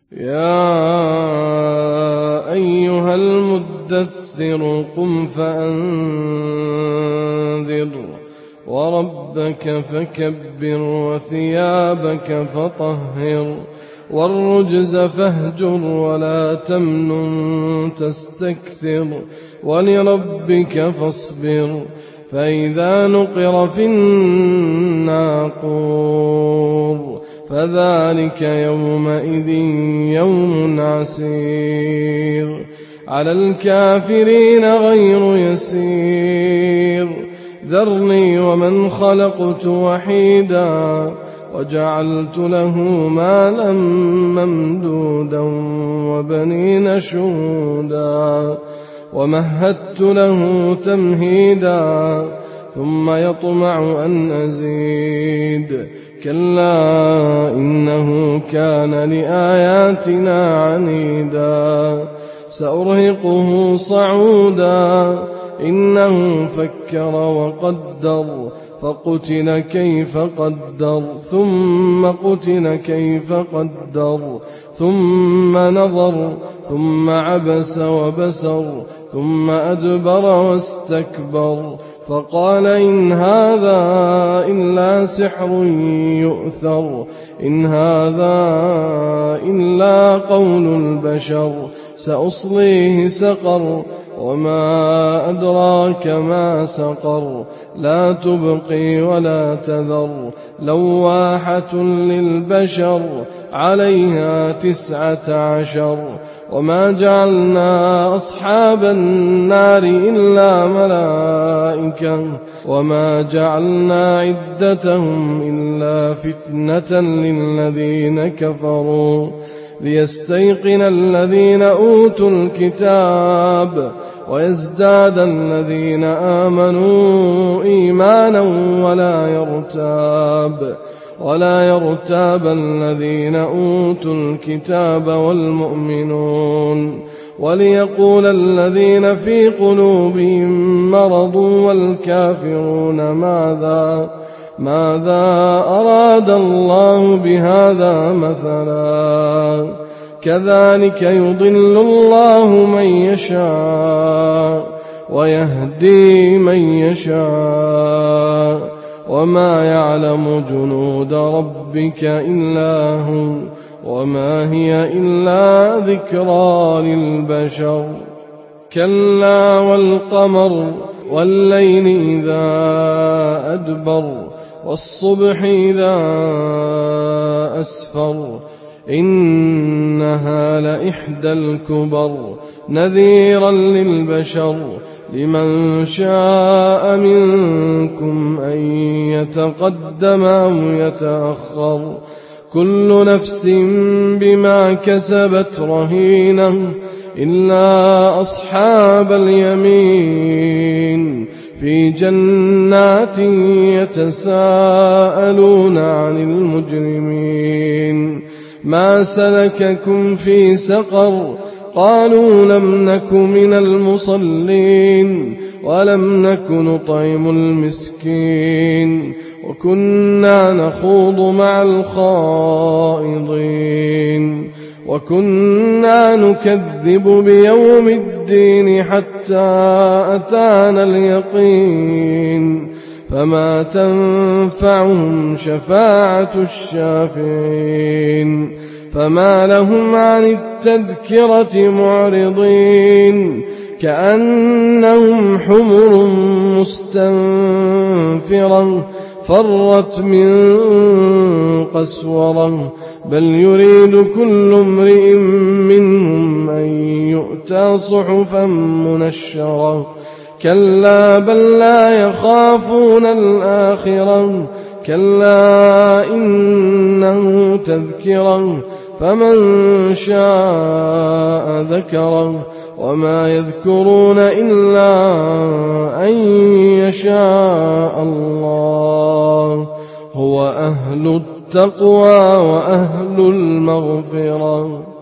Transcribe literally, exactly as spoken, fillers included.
يَا أَيُّهَا الْمُدَّثِّرُ قُمْ فَأَنذِرْ وَرَبَّكَ فَكَبِّرْ وَثِيَابَكَ فَطَهِّرْ وَالرُّجْزَ فَاهْجُرْ وَلَا تَمْنُن تَسْتَكْثِرْ وَلِرَبِّكَ فَاصْبِرْ فَإِذَا نُقِرَ فِي النَّاقُورِ فَذَلِكَ يَوْمَئِذٍ يَوْمٌ عَسِيرٌ عَلَى الْكَافِرِينَ غَيْرُ يَسِيرٍ ذَرْنِي وَمَنْ خَلَقْتُ وَحِيدًا وَجَعَلْتُ لَهُ مَالًا مَّمْدُودًا وَبَنِينَ شُهُودًا وَمَهَّدتُّ لَهُ تَمْهِيدًا ثُمَّ يَطْمَعُ أَنْ أَزِيدَ كَلَّا إِنَّهُ كَانَ لِآيَاتِنَا عَنِيدًا سَأُرْهِقُهُ صَعُودًا إِنَّهُ فَكَّرَ وَقَدَّرَ فَقُتِلَ كَيْفَ قَدَّرَ ثُمَّ قُتِلَ كَيْفَ قَدَّرَ ثُمَّ نَظَرَ ثُمَّ عَبَسَ وَبَسَرَ ثُمَّ أَدْبَرَ وَاسْتَكْبَرَ فَقَالَ إِنْ هَٰذَا إِلَّا سِحْرٌ يُؤْثَرُ إِنْ هَٰذَا إِلَّا قَوْلُ الْبَشَرِ سَأُصْلِيهِ سَقَرَ وَمَا أَدْرَاكَ مَا سَقَرُ لَا تُبْقِي وَلَا تَذَرُ لَوَّاحَةٌ لِّلْبَشَرِ عَلَيْهَا تِسْعَةَ عَشَرَ وَمَا جَعَلْنَا أَصْحَابَ النَّارِ إِلَّا مَلَائِكَةً وَمَا جَعَلْنَا عِدَّتَهُمْ إِلَّا فِتْنَةً لِّلَّذِينَ كَفَرُوا لِيَسْتَيْقِنَ الَّذِينَ أُوتُوا الْكِتَابَ وَيَزْدَادَ الَّذِينَ آمَنُوا إِيمَانًا وَلَا يَرْتَابَ ولا يرتاب الذين أوتوا الكتاب والمؤمنون وليقول الذين في قلوبهم مرض والكافرون ماذا ماذا أراد الله بهذا مثلا كذلك يضل الله من يشاء ويهدي من يشاء وما يعلم جنود ربك إلا هو وما هي إلا ذكرى للبشر كلا والقمر والليل إذا أدبر والصبح إذا أسفر إنها لإحدى الكبر نذيرا للبشر لمن شاء منكم أن يتقدم أو يتأخر كل نفس بما كسبت رهينة إلا أصحاب اليمين في جنات يتساءلون عن المجرمين ما سلككم في سقر قالوا لم نك من المصلين ولم نك نطعم المسكين وكنا نخوض مع الخائضين وكنا نكذب بيوم الدين حتى أتانا اليقين فما تنفعهم شفاعة الشافعين فما لهم عن التذكرة معرضين كأنهم حمر مستنفرة فرت من قسورة بل يريد كل امرئ منهم أن يؤتى صحفا منشرة كلا بل لا يخافون الآخرة كلا إنه تذكرة فمن شاء ذكره وما يذكرون إلا أن يشاء الله هو أهل التقوى وأهل المغفرة